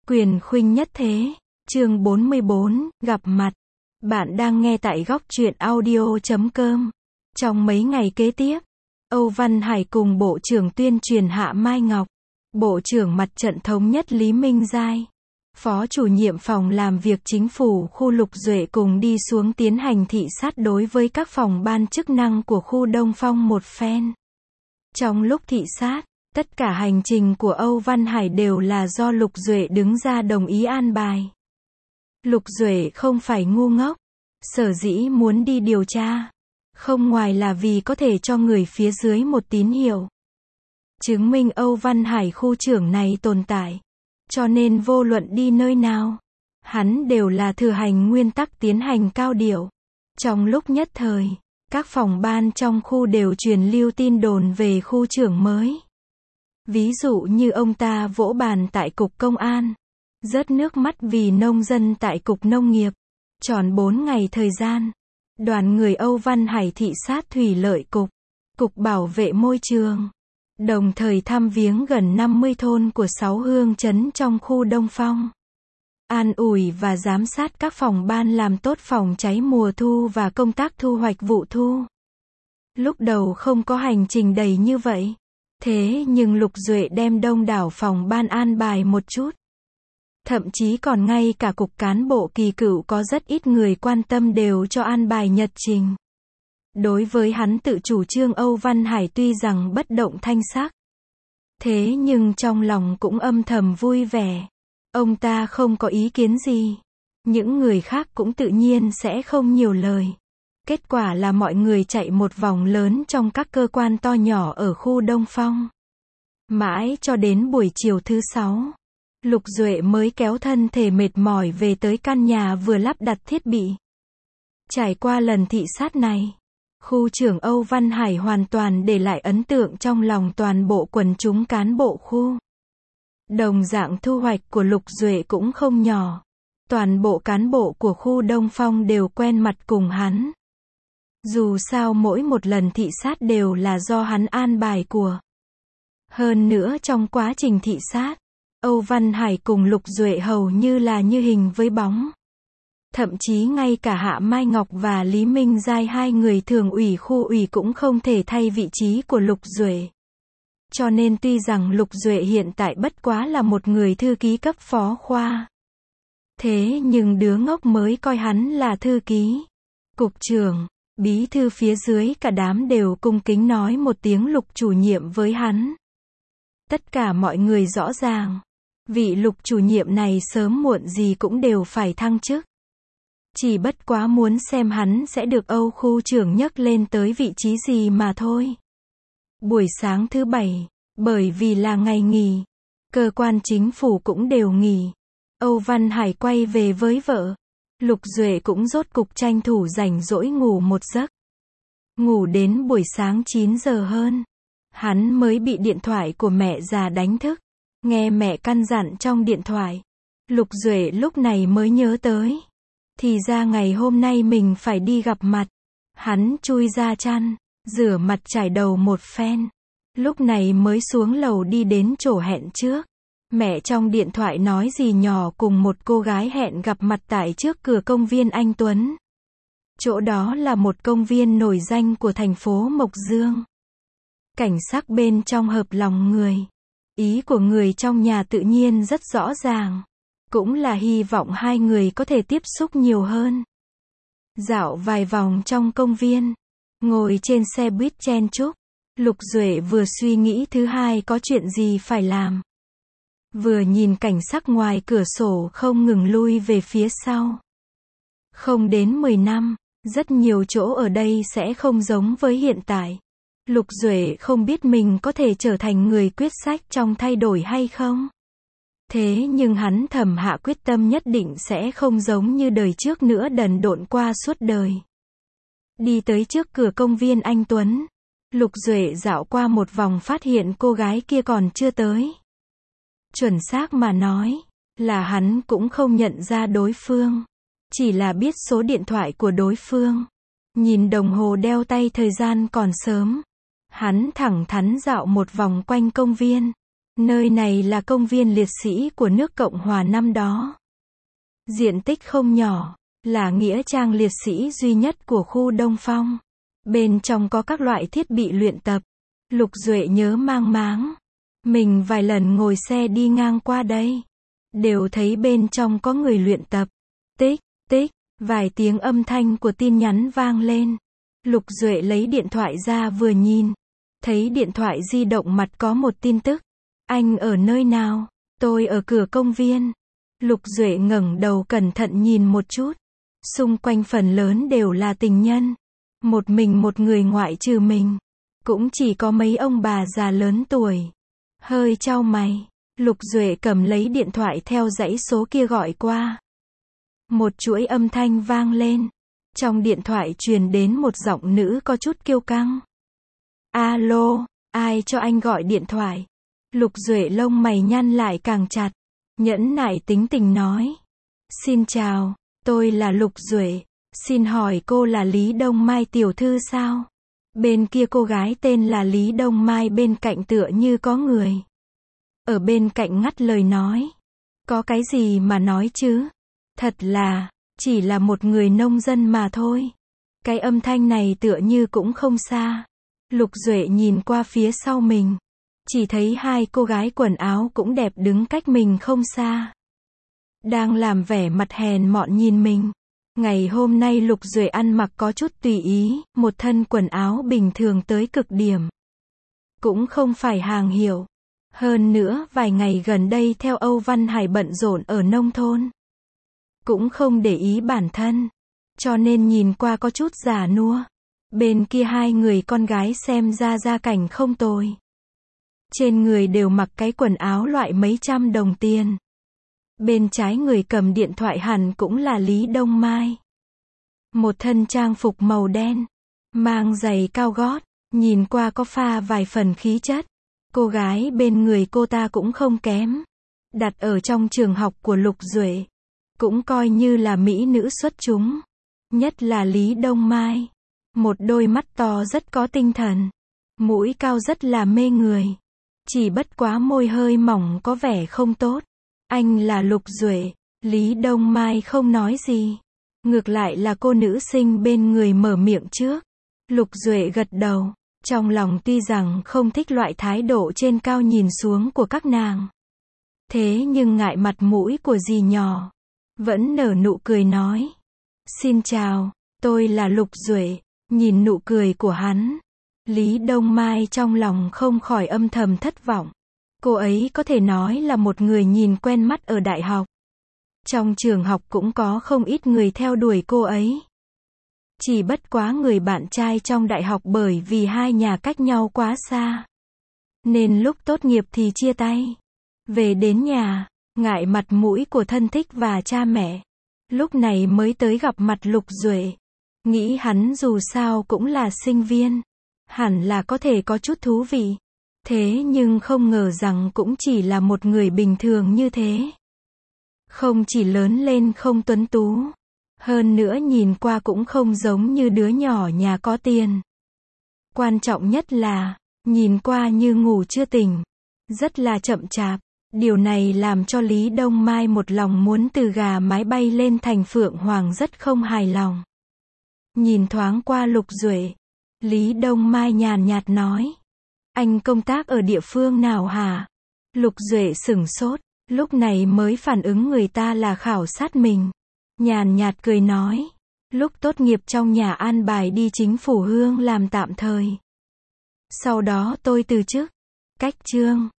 Quyền khuynh nhất thế. Chương 44, gặp mặt. Bạn đang nghe tại góc truyện audio.com. Trong mấy ngày kế tiếp, Âu Văn Hải cùng Bộ trưởng Tuyên truyền Hạ Mai Ngọc, Bộ trưởng Mặt trận Thống nhất Lý Minh Giai, Phó chủ nhiệm phòng làm việc chính phủ khu Lục Duệ cùng đi xuống tiến hành thị sát đối với các phòng ban chức năng của khu Đông Phong một phen. Trong lúc thị sát, tất cả hành trình của Âu Văn Hải đều là do Lục Duệ đứng ra đồng ý an bài. Lục Duệ không phải ngu ngốc, sở dĩ muốn đi điều tra, không ngoài là vì có thể cho người phía dưới một tín hiệu, chứng minh Âu Văn Hải khu trưởng này tồn tại. Cho nên vô luận đi nơi nào, hắn đều là thừa hành nguyên tắc tiến hành cao điệu. Trong lúc nhất thời, các phòng ban trong khu đều truyền lưu tin đồn về khu trưởng mới. Ví dụ như ông ta vỗ bàn tại cục công an, rớt nước mắt vì nông dân tại cục nông nghiệp. Tròn 4 ngày thời gian, đoàn người Âu Văn Hải thị sát thủy lợi cục, cục bảo vệ môi trường, đồng thời thăm viếng gần 50 thôn của 6 hương trấn trong khu Đông Phong. An ủi và giám sát các phòng ban làm tốt phòng cháy mùa thu và công tác thu hoạch vụ thu. Lúc đầu không có hành trình đầy như vậy. Thế nhưng Lục Duệ đem đông đảo phòng ban an bài một chút. Thậm chí còn ngay cả cục cán bộ kỳ cựu có rất ít người quan tâm đều cho an bài nhật trình. Đối với hắn tự chủ trương Âu Văn Hải tuy rằng bất động thanh sắc, thế nhưng trong lòng cũng âm thầm vui vẻ. Ông ta không có ý kiến gì. Những người khác cũng tự nhiên sẽ không nhiều lời. Kết quả là mọi người chạy một vòng lớn trong các cơ quan to nhỏ ở khu Đông Phong. Mãi cho đến buổi chiều thứ 6, Lục Duệ mới kéo thân thể mệt mỏi về tới căn nhà vừa lắp đặt thiết bị. Trải qua lần thị sát này, khu trưởng Âu Văn Hải hoàn toàn để lại ấn tượng trong lòng toàn bộ quần chúng cán bộ khu. Đồng dạng thu hoạch của Lục Duệ cũng không nhỏ. Toàn bộ cán bộ của khu Đông Phong đều quen mặt cùng hắn. Dù sao mỗi một lần thị sát đều là do hắn an bài của. Hơn nữa trong quá trình thị sát, Âu Văn Hải cùng Lục Duệ hầu như là như hình với bóng. Thậm chí ngay cả Hạ Mai Ngọc và Lý Minh Giai, hai người thường ủy khu ủy cũng không thể thay vị trí của Lục Duệ. Cho nên tuy rằng Lục Duệ hiện tại bất quá là một người thư ký cấp phó khoa, thế nhưng đứa ngốc mới coi hắn là thư ký, cục trưởng, bí thư phía dưới cả đám đều cung kính nói một tiếng Lục chủ nhiệm với hắn. Tất cả mọi người rõ ràng, vị Lục chủ nhiệm này sớm muộn gì cũng đều phải thăng chức. Chỉ bất quá muốn xem hắn sẽ được Âu khu trưởng nhấc lên tới vị trí gì mà thôi. Buổi sáng thứ 7, bởi vì là ngày nghỉ, cơ quan chính phủ cũng đều nghỉ. Âu Văn Hải quay về với vợ. Lục Duệ cũng rốt cục tranh thủ rảnh rỗi ngủ một giấc. Ngủ đến buổi sáng 9 giờ hơn, hắn mới bị điện thoại của mẹ già đánh thức. Nghe mẹ căn dặn trong điện thoại, Lục Duệ lúc này mới nhớ tới. Thì ra ngày hôm nay mình phải đi gặp mặt. Hắn chui ra chăn, rửa mặt chải đầu một phen. Lúc này mới xuống lầu đi đến chỗ hẹn trước. Mẹ trong điện thoại nói gì nhỏ cùng một cô gái hẹn gặp mặt tại trước cửa công viên Anh Tuấn. Chỗ đó là một công viên nổi danh của thành phố Mộc Dương. Cảnh sắc bên trong hợp lòng người. Ý của người trong nhà tự nhiên rất rõ ràng. Cũng là hy vọng hai người có thể tiếp xúc nhiều hơn. Dạo vài vòng trong công viên, ngồi trên xe buýt chen chúc, Lục Duệ vừa suy nghĩ thứ hai có chuyện gì phải làm. Vừa nhìn cảnh sắc ngoài cửa sổ không ngừng lui về phía sau. Không đến 10 năm, rất nhiều chỗ ở đây sẽ không giống với hiện tại. Lục Duệ không biết mình có thể trở thành người quyết sách trong thay đổi hay không. Thế nhưng hắn thầm hạ quyết tâm nhất định sẽ không giống như đời trước nữa đần độn qua suốt đời. Đi tới trước cửa công viên Anh Tuấn, Lục Duệ dạo qua một vòng phát hiện cô gái kia còn chưa tới. Chuẩn xác mà nói, là hắn cũng không nhận ra đối phương. Chỉ là biết số điện thoại của đối phương. Nhìn đồng hồ đeo tay thời gian còn sớm. Hắn thẳng thắn dạo một vòng quanh công viên. Nơi này là công viên liệt sĩ của nước Cộng hòa năm đó. Diện tích không nhỏ, là nghĩa trang liệt sĩ duy nhất của khu Đông Phong. Bên trong có các loại thiết bị luyện tập. Lục Duệ nhớ mang máng. Mình vài lần ngồi xe đi ngang qua đây. Đều thấy bên trong có người luyện tập. Tích, tích, vài tiếng âm thanh của tin nhắn vang lên. Lục Duệ lấy điện thoại ra vừa nhìn. Thấy điện thoại di động mặt có một tin tức. Anh ở nơi nào? Tôi ở cửa công viên. Lục Duệ ngẩng đầu cẩn thận nhìn một chút. Xung quanh phần lớn đều là tình nhân. Một mình một người ngoại trừ mình. Cũng chỉ có mấy ông bà già lớn tuổi. Hơi chau mày. Lục Duệ cầm lấy điện thoại theo dãy số kia gọi qua. Một chuỗi âm thanh vang lên. Trong điện thoại truyền đến một giọng nữ có chút kiêu căng. Alo, ai cho anh gọi điện thoại? Lục Duệ lông mày nhăn lại càng chặt. Nhẫn nại tính tình nói. Xin chào, tôi là Lục Duệ. Xin hỏi cô là Lý Đông Mai tiểu thư sao? Bên kia cô gái tên là Lý Đông Mai bên cạnh tựa như có người. Ở bên cạnh ngắt lời nói. Có cái gì mà nói chứ? Thật là, chỉ là một người nông dân mà thôi. Cái âm thanh này tựa như cũng không xa. Lục Duệ nhìn qua phía sau mình. Chỉ thấy hai cô gái quần áo cũng đẹp đứng cách mình không xa. Đang làm vẻ mặt hèn mọn nhìn mình. Ngày hôm nay Lục Duệ ăn mặc có chút tùy ý, một thân quần áo bình thường tới cực điểm. Cũng không phải hàng hiệu. Hơn nữa, vài ngày gần đây theo Âu Văn Hải bận rộn ở nông thôn. Cũng không để ý bản thân. Cho nên nhìn qua có chút già nua. Bên kia hai người con gái xem ra gia cảnh không tồi. Trên người đều mặc cái quần áo loại mấy trăm đồng tiền. Bên trái người cầm điện thoại hẳn cũng là Lý Đông Mai. Một thân trang phục màu đen, mang giày cao gót, nhìn qua có pha vài phần khí chất. Cô gái bên người cô ta cũng không kém. Đặt ở trong trường học của Lục Duệ, cũng coi như là mỹ nữ xuất chúng. Nhất là Lý Đông Mai. Một đôi mắt to rất có tinh thần. Mũi cao rất là mê người. Chỉ bất quá môi hơi mỏng có vẻ không tốt. Anh là Lục Duệ. Lý Đông Mai không nói gì. Ngược lại là cô nữ sinh bên người mở miệng trước. Lục Duệ gật đầu. Trong lòng tuy rằng không thích loại thái độ trên cao nhìn xuống của các nàng. Thế nhưng ngại mặt mũi của dì nhỏ. Vẫn nở nụ cười nói. Xin chào, tôi là Lục Duệ. Nhìn nụ cười của hắn. Lý Đông Mai trong lòng không khỏi âm thầm thất vọng. Cô ấy có thể nói là một người nhìn quen mắt ở đại học. Trong trường học cũng có không ít người theo đuổi cô ấy. Chỉ bất quá người bạn trai trong đại học bởi vì hai nhà cách nhau quá xa. Nên lúc tốt nghiệp thì chia tay. Về đến nhà, ngại mặt mũi của thân thích và cha mẹ. Lúc này mới tới gặp mặt Lục Duệ. Nghĩ hắn dù sao cũng là sinh viên. Hẳn là có thể có chút thú vị. Thế nhưng không ngờ rằng cũng chỉ là một người bình thường như thế. Không chỉ lớn lên không tuấn tú. Hơn nữa nhìn qua cũng không giống như đứa nhỏ nhà có tiền. Quan trọng nhất là, nhìn qua như ngủ chưa tỉnh. Rất là chậm chạp. Điều này làm cho Lý Đông Mai một lòng muốn từ gà mái bay lên thành phượng hoàng rất không hài lòng. Nhìn thoáng qua Lục Duệ. Lý Đông Mai nhàn nhạt nói. Anh công tác ở địa phương nào hả? Lục Duệ sửng sốt. Lúc này mới phản ứng người ta là khảo sát mình. Nhàn nhạt cười nói. Lúc tốt nghiệp trong nhà an bài đi chính phủ Hương làm tạm thời. Sau đó tôi từ chức. Cách chương.